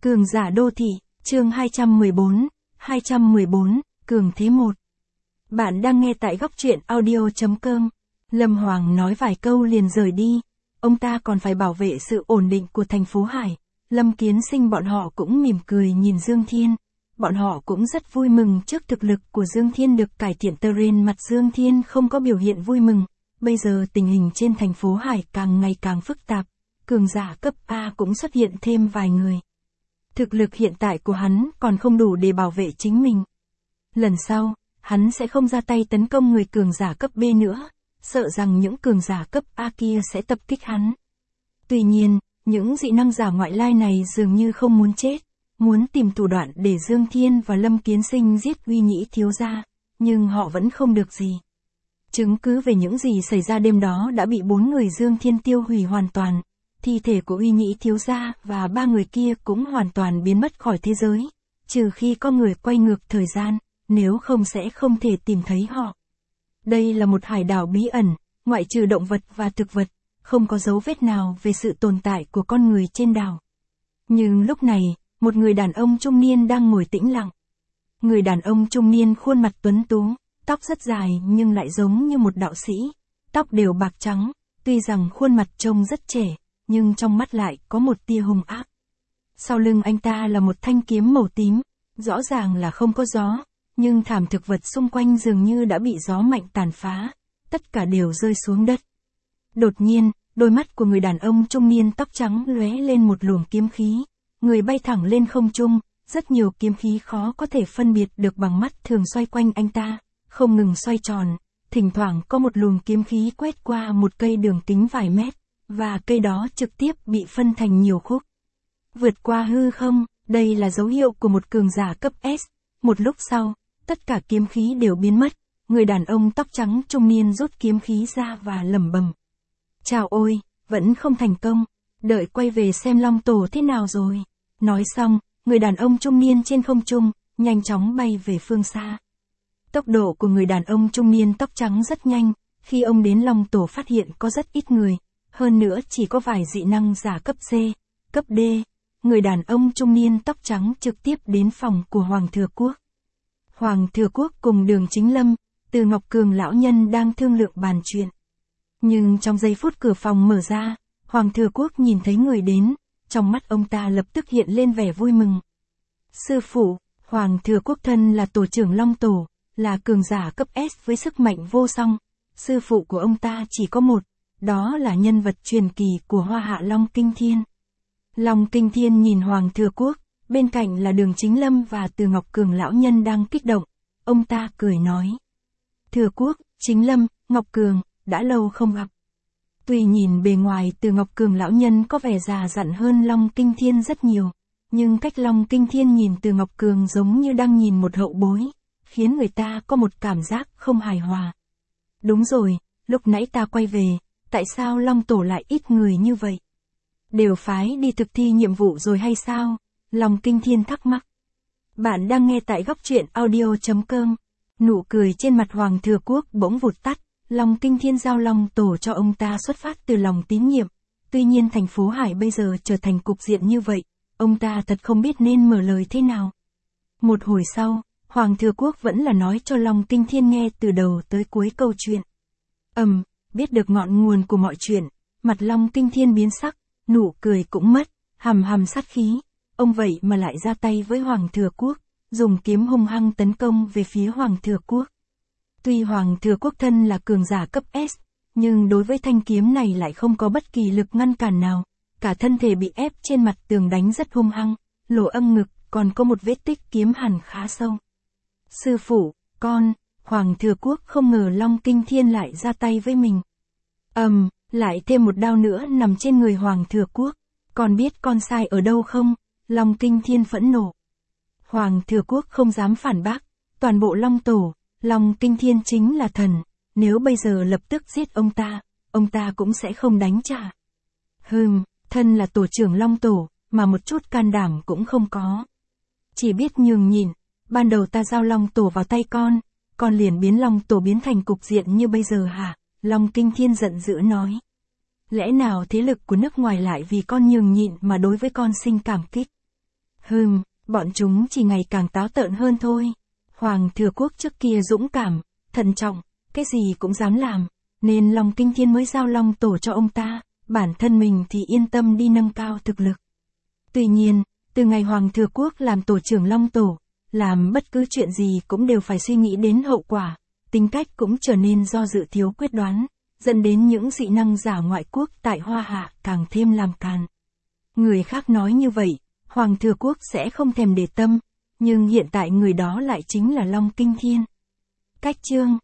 Cường giả đô thị, chương 214, Cường Thế 1. Bạn đang nghe tại góc truyện audio.com. Lâm Hoàng nói vài câu liền rời đi. Ông ta còn phải bảo vệ sự ổn định của thành phố Hải. Lâm Kiến Sinh bọn họ cũng mỉm cười nhìn Dương Thiên. Bọn họ cũng rất vui mừng trước thực lực của Dương Thiên được cải thiện. Trên mặt Dương Thiên không có biểu hiện vui mừng. Bây giờ tình hình trên thành phố Hải càng ngày càng phức tạp. Cường giả cấp A cũng xuất hiện thêm vài người. Thực lực hiện tại của hắn còn không đủ để bảo vệ chính mình. Lần sau, hắn sẽ không ra tay tấn công người cường giả cấp B nữa, sợ rằng những cường giả cấp A kia sẽ tập kích hắn. Tuy nhiên, những dị năng giả ngoại lai này dường như không muốn chết, muốn tìm thủ đoạn để Dương Thiên và Lâm Kiến Sinh giết Uy Nhĩ thiếu gia, nhưng họ vẫn không được gì. Chứng cứ về những gì xảy ra đêm đó đã bị 4 người Dương Thiên tiêu hủy hoàn toàn. Thi thể của Uy Nhĩ thiếu gia và 3 người kia cũng hoàn toàn biến mất khỏi thế giới, trừ khi có người quay ngược thời gian, nếu không sẽ không thể tìm thấy họ. Đây là một hải đảo bí ẩn, ngoại trừ động vật và thực vật, không có dấu vết nào về sự tồn tại của con người trên đảo. Nhưng lúc này, một người đàn ông trung niên đang ngồi tĩnh lặng. Người đàn ông trung niên khuôn mặt tuấn tú, tóc rất dài nhưng lại giống như một đạo sĩ, tóc đều bạc trắng, tuy rằng khuôn mặt trông rất trẻ, nhưng trong mắt lại có một tia hung ác. Sau lưng anh ta là một thanh kiếm màu tím, rõ ràng là không có gió, nhưng thảm thực vật xung quanh dường như đã bị gió mạnh tàn phá, tất cả đều rơi xuống đất. Đột nhiên, đôi mắt của người đàn ông trung niên tóc trắng lóe lên một luồng kiếm khí, người bay thẳng lên không trung, rất nhiều kiếm khí khó có thể phân biệt được bằng mắt thường xoay quanh anh ta, không ngừng xoay tròn, thỉnh thoảng có một luồng kiếm khí quét qua một cây đường kính vài mét. Và cây đó trực tiếp bị phân thành nhiều khúc. Vượt qua hư không, đây là dấu hiệu của một cường giả cấp S. Một lúc sau, tất cả kiếm khí đều biến mất. Người đàn ông tóc trắng trung niên rút kiếm khí ra và lẩm bẩm. Chào ôi, vẫn không thành công. Đợi quay về xem Long Tổ thế nào rồi. Nói xong, người đàn ông trung niên trên không trung, nhanh chóng bay về phương xa. Tốc độ của người đàn ông trung niên tóc trắng rất nhanh. Khi ông đến Long Tổ phát hiện có rất ít người. Hơn nữa chỉ có vài dị năng giả cấp C, cấp D. Người đàn ông trung niên tóc trắng trực tiếp đến phòng của Hoàng Thừa Quốc. Hoàng Thừa Quốc cùng Đường Chính Lâm, Từ Ngọc Cường lão nhân đang thương lượng bàn chuyện. Nhưng trong giây phút cửa phòng mở ra, Hoàng Thừa Quốc nhìn thấy người đến, trong mắt ông ta lập tức hiện lên vẻ vui mừng. Sư phụ, Hoàng Thừa Quốc thân là tổ trưởng Long Tổ, là cường giả cấp S với sức mạnh vô song. Sư phụ của ông ta chỉ có một. Đó là nhân vật truyền kỳ của Hoa Hạ Long Kinh Thiên. Long Kinh Thiên nhìn Hoàng Thừa Quốc, bên cạnh là Đường Chính Lâm và Từ Ngọc Cường lão nhân đang kích động. Ông ta cười nói. Thừa Quốc, Chính Lâm, Ngọc Cường, đã lâu không gặp. Tuy nhìn bề ngoài Từ Ngọc Cường lão nhân có vẻ già dặn hơn Long Kinh Thiên rất nhiều, nhưng cách Long Kinh Thiên nhìn Từ Ngọc Cường giống như đang nhìn một hậu bối, khiến người ta có một cảm giác không hài hòa. Đúng rồi, lúc nãy ta quay về. Tại sao Long Tổ lại ít người như vậy? Đều phái đi thực thi nhiệm vụ rồi hay sao? Long Kinh Thiên thắc mắc. Bạn đang nghe tại góc truyện audio.com. Nụ cười trên mặt Hoàng Thừa Quốc bỗng vụt tắt. Long Kinh Thiên giao Long Tổ cho ông ta xuất phát từ lòng tín nhiệm. Tuy nhiên thành phố Hải bây giờ trở thành cục diện như vậy. Ông ta thật không biết nên mở lời thế nào. Một hồi sau, Hoàng Thừa Quốc vẫn là nói cho Long Kinh Thiên nghe từ đầu tới cuối câu chuyện. Biết được ngọn nguồn của mọi chuyện, mặt Long Kinh Thiên biến sắc, nụ cười cũng mất, hầm sát khí. Ông vậy mà lại ra tay với Hoàng Thừa Quốc, dùng kiếm hung hăng tấn công về phía Hoàng Thừa Quốc. Tuy Hoàng Thừa Quốc thân là cường giả cấp S, nhưng đối với thanh kiếm này lại không có bất kỳ lực ngăn cản nào. Cả thân thể bị ép trên mặt tường đánh rất hung hăng, lỗ âm ngực, còn có một vết tích kiếm hằn khá sâu. Sư phụ, con, Hoàng Thừa Quốc không ngờ Long Kinh Thiên lại ra tay với mình. Lại thêm một đao nữa nằm trên người Hoàng Thừa Quốc. Con biết con sai ở đâu không? Long Kinh Thiên phẫn nộ. Hoàng Thừa Quốc không dám phản bác. Toàn bộ Long Tổ, Long Kinh Thiên chính là thần. Nếu bây giờ lập tức giết ông ta cũng sẽ không đánh trả. Thân là tổ trưởng Long Tổ, mà một chút can đảm cũng không có. Chỉ biết nhường nhịn. Ban đầu ta giao Long Tổ vào tay con liền biến Long Tổ biến thành cục diện như bây giờ hả? Long Kinh Thiên giận dữ nói. Lẽ nào thế lực của nước ngoài lại vì con nhường nhịn mà đối với con sinh cảm kích? Bọn chúng chỉ ngày càng táo tợn hơn thôi. Hoàng Thừa Quốc trước kia dũng cảm, thận trọng, cái gì cũng dám làm, nên Long Kinh Thiên mới giao Long Tổ cho ông ta, bản thân mình thì yên tâm đi nâng cao thực lực. Tuy nhiên, từ ngày Hoàng Thừa Quốc làm tổ trưởng Long Tổ, làm bất cứ chuyện gì cũng đều phải suy nghĩ đến hậu quả, tính cách cũng trở nên do dự thiếu quyết đoán, dẫn đến những dị năng giả ngoại quốc tại Hoa Hạ càng thêm làm càn. Người khác nói như vậy, Hoàng Thừa Quốc sẽ không thèm để tâm, nhưng hiện tại người đó lại chính là Long Kinh Thiên. Cách chương